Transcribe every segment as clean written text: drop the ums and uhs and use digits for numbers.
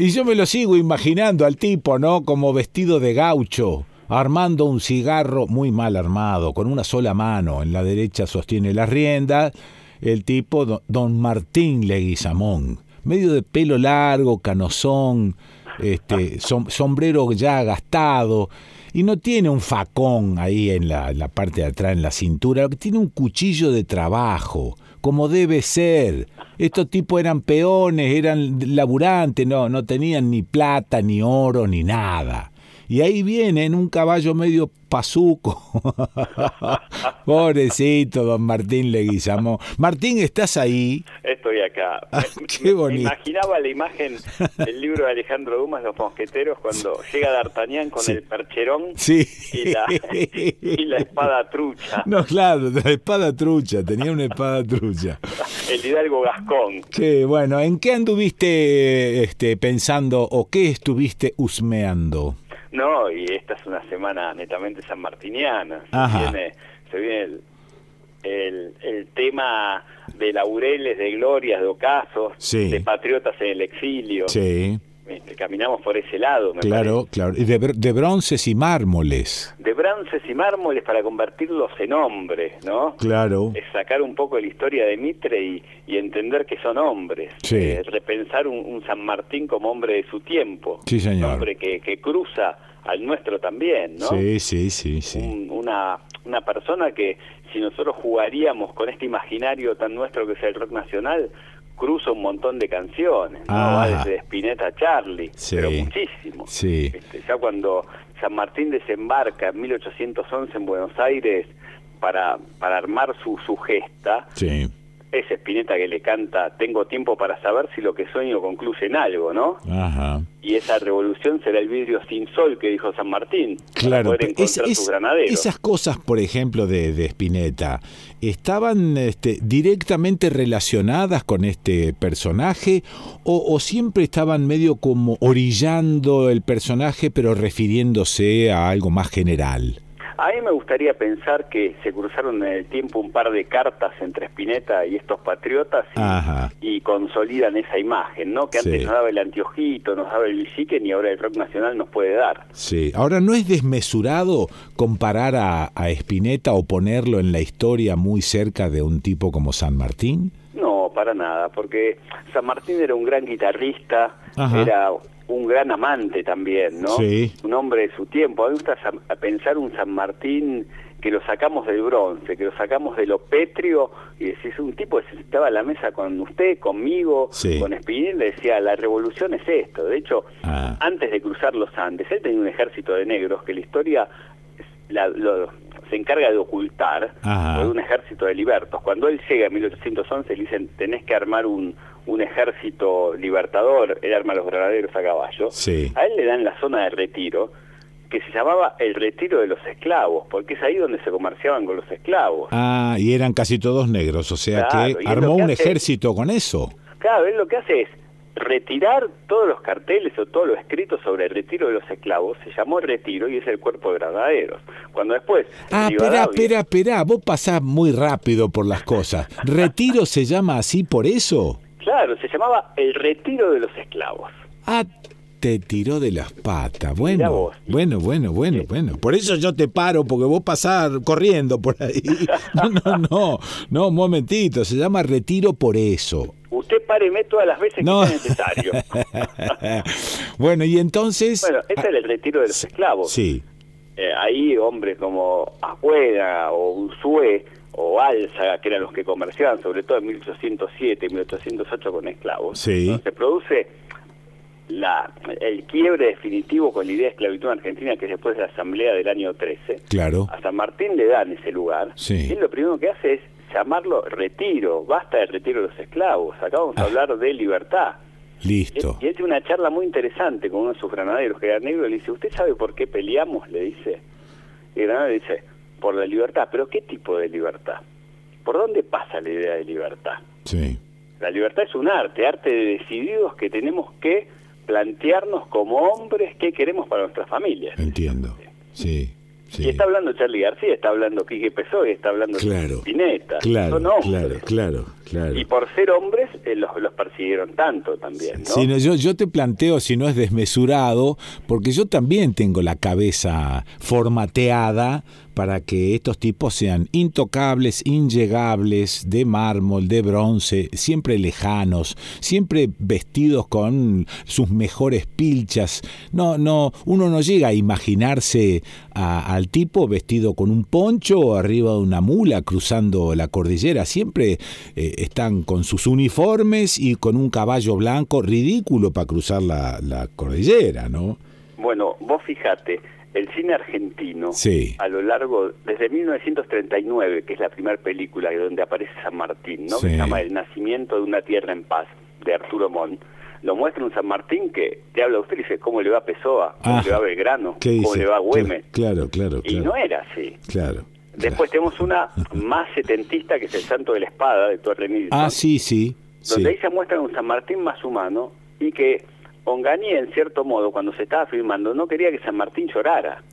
Y yo me lo sigo imaginando al tipo, ¿no? Como vestido de gaucho, armando un cigarro muy mal armado, con una sola mano. En la derecha sostiene las riendas. El tipo, don Martín Leguizamón, medio de pelo largo, canosón, sombrero ya gastado, y no tiene un facón ahí en la parte de atrás, en la cintura, tiene un cuchillo de trabajo, como debe ser. Estos tipos eran peones, eran laburantes, no tenían ni plata, ni oro, ni nada. Y ahí viene en un caballo medio pazuco. Pobrecito don Martín Leguizamón. Martín, ¿estás ahí? Estoy acá. Qué bonito. Me imaginaba la imagen del libro de Alejandro Dumas, Los Mosqueteros, cuando llega D'Artagnan con el percherón y la espada trucha. No, claro, la espada trucha, tenía una espada trucha. El hidalgo gascón. Qué bueno, ¿en qué anduviste pensando o qué estuviste husmeando? No, y esta es una semana netamente sanmartiniana. Se viene el tema de laureles, de glorias, de ocasos, de patriotas en el exilio. Sí. Caminamos por ese lado, me Claro, parece. claro. Y de bronces y mármoles. De bronces y mármoles para convertirlos en hombres, ¿no? Claro. Es sacar un poco de la historia de Mitre y entender que son hombres. Sí. Repensar un San Martín como hombre de su tiempo. Sí, señor. Un hombre que cruza al nuestro también, ¿no? Sí. Una persona que, si nosotros jugaríamos con este imaginario tan nuestro que es el rock nacional, cruza un montón de canciones, ¿no? Va desde Spinetta a Charlie, pero muchísimo. Sí. Ya cuando San Martín desembarca en 1811 en Buenos Aires para armar su gesta, es Spinetta que le canta "Tengo tiempo para saber si lo que sueño concluye en algo", ¿no? Ajá. Y esa revolución será el vidrio sin sol que dijo San Martín, claro, para poder encontrar sus granaderos. Esas cosas, por ejemplo, de Spinetta, ¿estaban directamente relacionadas con este personaje o siempre estaban medio como orillando el personaje pero refiriéndose a algo más general? A mí me gustaría pensar que se cruzaron en el tiempo un par de cartas entre Spinetta y estos patriotas y consolidan esa imagen, ¿no? Que antes nos daba el anteojito, nos daba el biciquen y ahora el rock nacional nos puede dar. Sí, ahora no es desmesurado comparar a Spinetta o ponerlo en la historia muy cerca de un tipo como San Martín. No, para nada, porque San Martín era un gran guitarrista, era un gran amante también, ¿no? Sí. Un hombre de su tiempo. A mí me gusta pensar un San Martín que lo sacamos del bronce, que lo sacamos de lo pétreo, y decís, un tipo que se sentaba a la mesa con usted, conmigo, con Spinetta, le decía, la revolución es esto. De hecho, antes de cruzar los Andes, él tenía un ejército de negros que la historia se encarga de ocultar, por un ejército de libertos. Cuando él llega en 1811, le dicen, tenés que armar un ejército libertador, él arma los granaderos a caballo. A él le dan la zona de retiro, que se llamaba el retiro de los esclavos, porque es ahí donde se comerciaban con los esclavos. Y eran casi todos negros, o sea que armó un ejército con eso. Claro, él lo que hace es retirar todos los carteles o todo lo escrito sobre el retiro de los esclavos, se llamó retiro y es el cuerpo de granaderos. Cuando después... Esperá, vos pasás muy rápido por las cosas. ¿Retiro se llama así por eso? Claro, se llamaba el retiro de los esclavos. Te tiró de las patas. Bueno. Por eso yo te paro, porque vos pasás corriendo por ahí. No, un momentito, se llama retiro por eso. Usted páreme todas las veces que sea necesario. Bueno, y entonces... Bueno, este era el retiro de los esclavos. Sí. Ahí hombres como Ajueda o Unzué o Álzaga, que eran los que comerciaban, sobre todo en 1807 y 1808 con esclavos. Se produce el quiebre definitivo con la idea de esclavitud en Argentina, que es después de la asamblea del año 13. Claro. A San Martín le dan ese lugar. Y lo primero que hace es llamarlo retiro, basta del retiro de los esclavos, acá vamos a hablar de libertad. Listo. Y él tiene una charla muy interesante con uno de sus granaderos, que era negro, y le dice, ¿usted sabe por qué peleamos? Le dice. Y el granadero dice, por la libertad. ¿Pero qué tipo de libertad? ¿Por dónde pasa la idea de libertad? La libertad es un arte de decididos que tenemos que plantearnos como hombres qué queremos para nuestras familias. Entiendo, sí. Y está hablando Charly García, está hablando Quique Pessoa, está hablando Spinetta. Claro. claro. Y por ser hombres los persiguieron tanto también, ¿no? Sí, no, yo te planteo si no es desmesurado, porque yo también tengo la cabeza formateada para que estos tipos sean intocables, inllegables, de mármol, de bronce, siempre lejanos, siempre vestidos con sus mejores pilchas. No, uno no llega a imaginarse al tipo vestido con un poncho o arriba de una mula cruzando la cordillera. Siempre están con sus uniformes y con un caballo blanco ridículo para cruzar la cordillera, ¿no? Bueno, vos fijate, el cine argentino, sí, a lo largo, desde 1939, que es la primera película donde aparece San Martín, ¿no? Sí. Que se llama El nacimiento de una tierra en paz, de Arturo Montt, lo muestra un San Martín que te habla a usted y dice cómo le va a Pessoa, cómo le va a Belgrano, cómo le va a Güemes. Claro. Y no era así. Claro. Después tenemos una más setentista, que es El Santo de la Espada, de Torre Nilsson. Sí. Donde ahí se muestra un San Martín más humano, y que Onganía, en cierto modo, cuando se estaba filmando, no quería que San Martín llorara.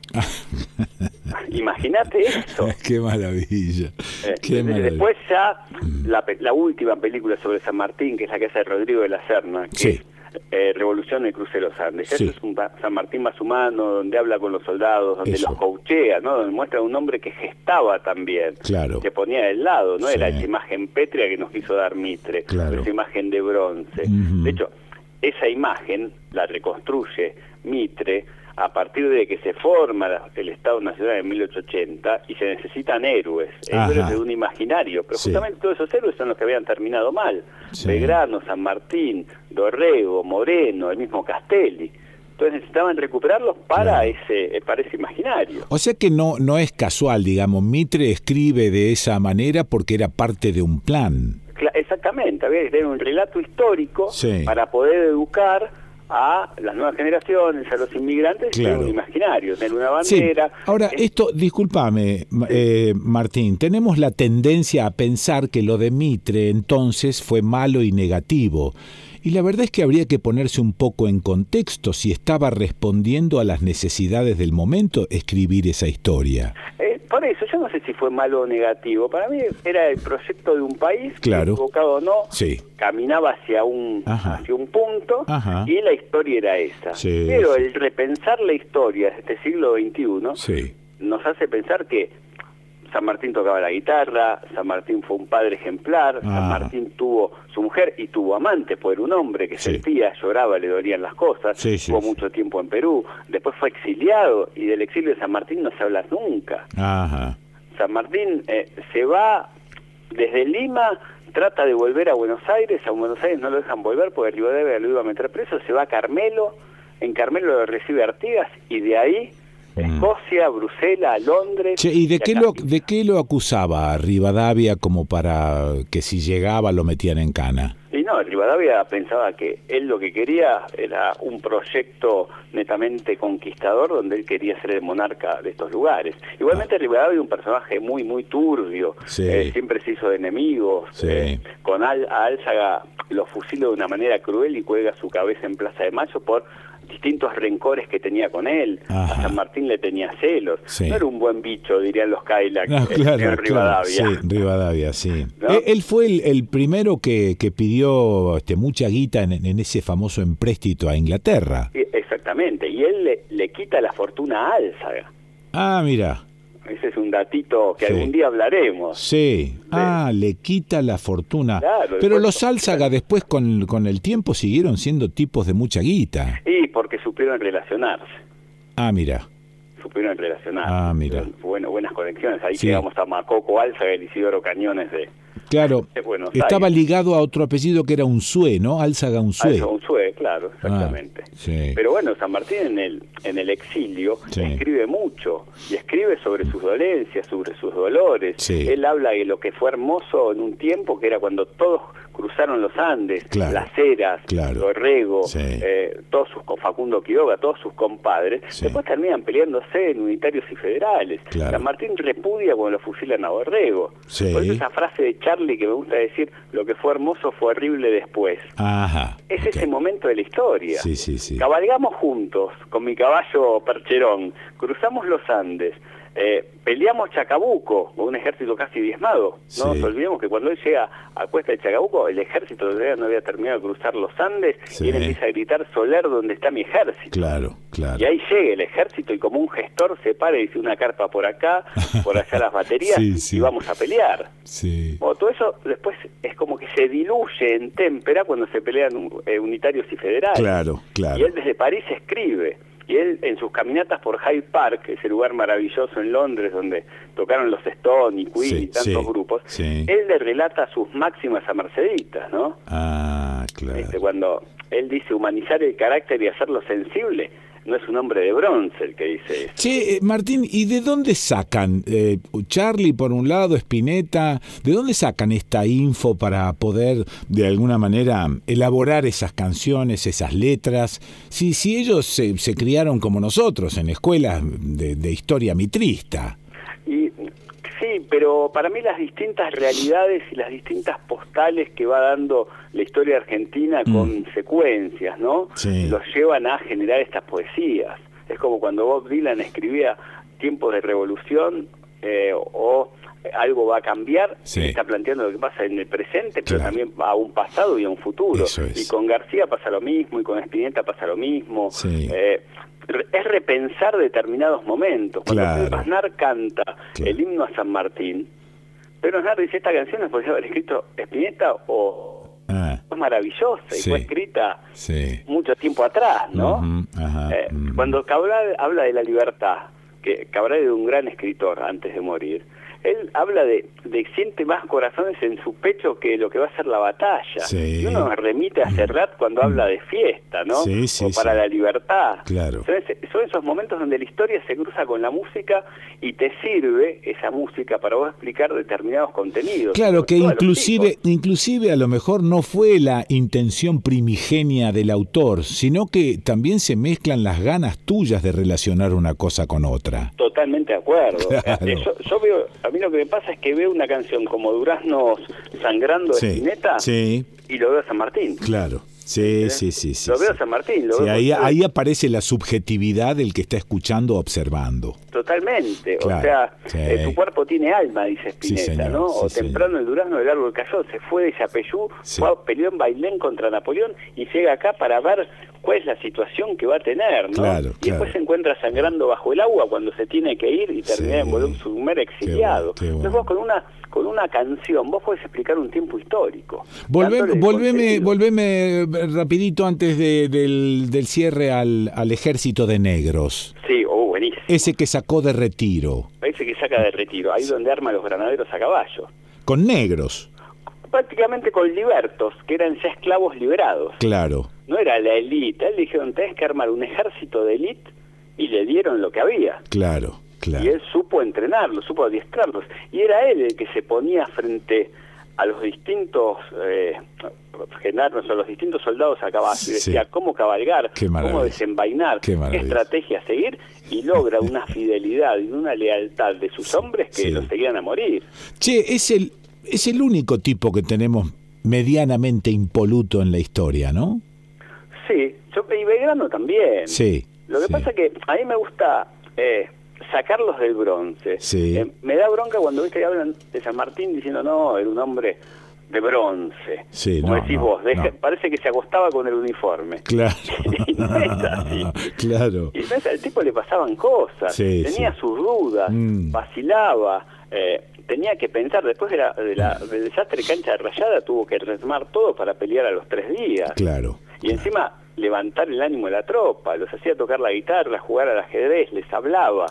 Imagínate eso. Qué maravilla. Qué maravilla. Después ya la última película sobre San Martín, que es la que hace Rodrigo de la Serna, que sí, es Revolución en el Cruce de los Andes. Sí. Eso es un San Martín más humano, donde habla con los soldados, donde Eso. los coachea, ¿no? Donde muestra a un hombre que gestaba también, claro, que ponía del lado, no sí, era esa imagen pétrea que nos quiso dar Mitre, claro, esa imagen de bronce. De hecho, esa imagen la reconstruye Mitre a partir de que se forma el Estado Nacional en 1880 y se necesitan héroes de un imaginario, pero sí, justamente todos esos héroes son los que habían terminado mal. Sí. Belgrano, San Martín, Dorrego, Moreno, el mismo Castelli. Entonces necesitaban recuperarlos para ese imaginario. O sea que no es casual, digamos, Mitre escribe de esa manera porque era parte de un plan. Exactamente, había que tener un relato histórico, sí, para poder educar a las nuevas generaciones, a los inmigrantes, claro, tener un imaginario, tener una bandera. Sí. Ahora, esto, discúlpame, Martín, tenemos la tendencia a pensar que lo de Mitre entonces fue malo y negativo. Y la verdad es que habría que ponerse un poco en contexto si estaba respondiendo a las necesidades del momento escribir esa historia. Por eso, yo no sé si fue malo o negativo. Para mí era el proyecto de un país, claro, equivocado o no, sí, caminaba hacia un punto, ajá, y la historia era esa. Sí, pero sí, el repensar la historia de este siglo XXI sí, nos hace pensar que San Martín tocaba la guitarra, San Martín fue un padre ejemplar, San Martín tuvo su mujer y tuvo amante, pues era un hombre que sí, sentía, lloraba, le dolían las cosas, sí, estuvo mucho tiempo en Perú, después fue exiliado, y del exilio de San Martín no se habla nunca. Ajá. San Martín se va desde Lima, trata de volver a Buenos Aires no lo dejan volver porque Rivadavia lo iba a meter preso, se va a Carmelo, en Carmelo lo recibe Artigas, y de ahí Escocia, Bruselas, Londres. Che, ¿y de qué lo acusaba Rivadavia como para que si llegaba lo metían en cana? Y no, Rivadavia pensaba que él lo que quería era un proyecto netamente conquistador, donde él quería ser el monarca de estos lugares. Igualmente Rivadavia es un personaje muy, muy turbio, sí, siempre se hizo de enemigos, sí, con a Álzaga lo fusiló de una manera cruel y cuelga su cabeza en Plaza de Mayo por distintos rencores que tenía con él. Ajá. A San Martín le tenía celos. Sí. No era un buen bicho, dirían los Cadillac, claro, Rivadavia. Claro, sí, Rivadavia, sí. ¿No? Él fue el primero que pidió mucha guita en ese famoso empréstito a Inglaterra. Exactamente, y él le quita la fortuna a Álzaga. Ah, mira. Ese es un datito que sí, algún día hablaremos. Sí. Le quita la fortuna. Claro, pero los Álzaga después con el tiempo siguieron siendo tipos de mucha guita. Y porque supieron relacionarse. Ah, mira. Supieron relacionarse. Ah, mira. Bueno, buenas conexiones. Ahí sí, llegamos a Macoco Álzaga, el Isidoro Cañones de claro, estaba Aires. ligado a otro apellido que era Unzué, ¿no? Álzaga Unzué. Unzué, claro, exactamente. Sí. Pero bueno, San Martín en el exilio sí, escribe mucho, y escribe sobre sus dolencias, sobre sus dolores. Sí. Él habla de lo que fue hermoso en un tiempo, que era cuando todos cruzaron los Andes, claro, Las Heras, claro, Dorrego, sí, todos con Facundo Quiroga, todos sus compadres, sí, después terminan peleándose en unitarios y federales. claro. San Martín repudia cuando lo fusilan a Dorrego. Sí. Por eso esa frase de Charlie que me gusta decir, lo que fue hermoso fue horrible después. Ajá. Es Okay. ese momento de la historia. Sí, sí, sí. Cabalgamos juntos con mi caballo Percherón, cruzamos los Andes, peleamos Chacabuco, con un ejército casi diezmado. No nos olvidemos que cuando él llega a Cuesta de Chacabuco, el ejército todavía no había terminado de cruzar los Andes, y él empieza a gritar: Soler, ¿dónde está mi ejército? Claro. Y ahí llega el ejército, y como un gestor se para y dice: una carpa por acá, por allá las baterías, y vamos a pelear. Bueno, todo eso después es como que se diluye en témpera cuando se pelean unitarios y federales. Claro. Y él desde París escribe. Y él, en sus caminatas por Hyde Park, ese lugar maravilloso en Londres donde tocaron los Stones y Queen y tantos grupos, él le relata sus máximas a Merceditas, ¿no? Claro. Cuando él dice humanizar el carácter y hacerlo sensible, no es un hombre de bronce el que dice eso. Che, Martín, ¿y de dónde sacan, Charly por un lado, Spinetta, de dónde sacan esta info para poder de alguna manera elaborar esas canciones, esas letras? Si ellos se criaron como nosotros en escuelas de historia mitrista. Sí, pero para mí las distintas realidades y las distintas postales que va dando la historia argentina con secuencias, ¿no? Los llevan a generar estas poesías. Es como cuando Bob Dylan escribía Tiempos de Revolución o Algo va a cambiar, está planteando lo que pasa en el presente, pero también a un pasado y a un futuro. Y con García pasa lo mismo, y con Spinetta pasa lo mismo. Es repensar determinados momentos. Cuando Pedro Aznar canta el himno a San Martín, Pedro Aznar dice: esta canción la podría haber escrito Spinetta o es maravillosa y fue escrita mucho tiempo atrás, ¿no? Cuando Cabral habla de la libertad, que Cabral era un gran escritor antes de morir, él habla de siente más corazones en su pecho que lo que va a ser la batalla. Y uno remite a Serrat cuando habla de fiesta, ¿no? O para la libertad. Son esos momentos donde la historia se cruza con la música y te sirve esa música para vos explicar determinados contenidos. Claro, que inclusive a lo mejor no fue la intención primigenia del autor, sino que también se mezclan las ganas tuyas de relacionar una cosa con otra. Totalmente de acuerdo. Yo veo, a mí lo que me pasa es que veo una canción como Duraznos Sangrando de Spinetta y lo veo a San Martín. Claro. Lo veo a San Martín. Ahí aparece la subjetividad del que está escuchando, observando. Totalmente. O sea, tu cuerpo tiene alma, dice Spinetta, ¿no? Temprano el durazno del árbol cayó, se fue de Yapeyú, peleó en Bailén contra Napoleón y llega acá para ver cuál es la situación que va a tener, ¿no? Y después se encuentra sangrando bajo el agua cuando se tiene que ir y termina en Volúm exiliado. Entonces vos con una canción vos podés explicar un tiempo histórico. Volveme rapidito antes del cierre al Ejército de Negros. Buenísimo. Ese que sacó de retiro. Ese que saca de retiro, ahí donde arma los granaderos a caballo. Con negros. Prácticamente con libertos, que eran ya esclavos liberados. Claro. No era la élite, él dijeron: tenés que armar un ejército de élite, y le dieron lo que había. Claro. Y él supo entrenarlos, supo adiestrarlos, y era él el que se ponía frente a los distintos gendarmes o los distintos soldados a caballo y decía cómo cabalgar, cómo desenvainar, qué estrategia seguir, y logra una fidelidad y una lealtad de sus hombres que los seguían a morir. Che, es el único tipo que tenemos medianamente impoluto en la historia, ¿no? Sí, y Belgrano también. Lo que pasa es que a mí me gusta sacarlos del bronce. Me da bronca cuando viste que hablan de San Martín diciendo: no, era un hombre de bronce. Como decís vos, parece que se acostaba con el uniforme. Claro. Y no es así. Claro. Y entonces al tipo le pasaban cosas, tenía sus dudas, vacilaba, tenía que pensar. Después del desastre Cancha de Rayada tuvo que retomar todo para pelear a los 3 días. Y encima levantar el ánimo de la tropa, los hacía tocar la guitarra, jugar al ajedrez, les hablaba,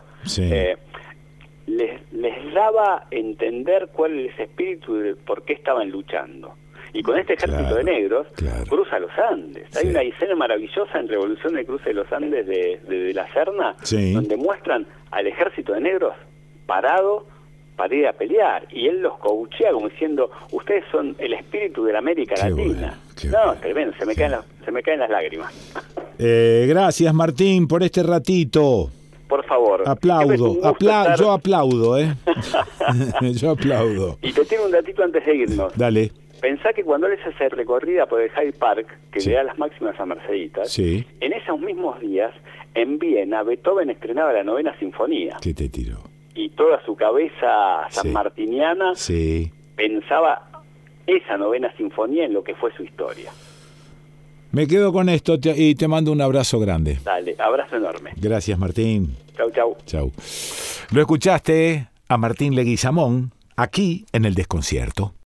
les daba a entender cuál es el espíritu de por qué estaban luchando. Y con este ejército de negros cruza los Andes. Hay una escena maravillosa en Revolución del Cruce de los Andes de la Serna, donde muestran al ejército de negros parado para ir a pelear, y él los coachea como diciendo: ustedes son el espíritu de la América Latina. Tremendo, se me caen las lágrimas. Gracias, Martín, por este ratito. Por favor. Aplaudo, yo aplaudo, yo aplaudo. Y te tengo un datito antes de irnos. Dale. Pensá que cuando él hace recorrida por el Hyde Park, que le da las máximas a Merceditas, en esos mismos días, en Viena, Beethoven estrenaba la 9ª Sinfonía. ¿Qué te tiró? y toda su cabeza sanmartiniana pensaba esa novena sinfonía en lo que fue su historia. Me quedo con esto y te mando un abrazo grande. Dale, abrazo enorme. Gracias, Martín. Chau, chau. Chau. Lo escuchaste a Martín Leguizamón aquí en El Desconcierto.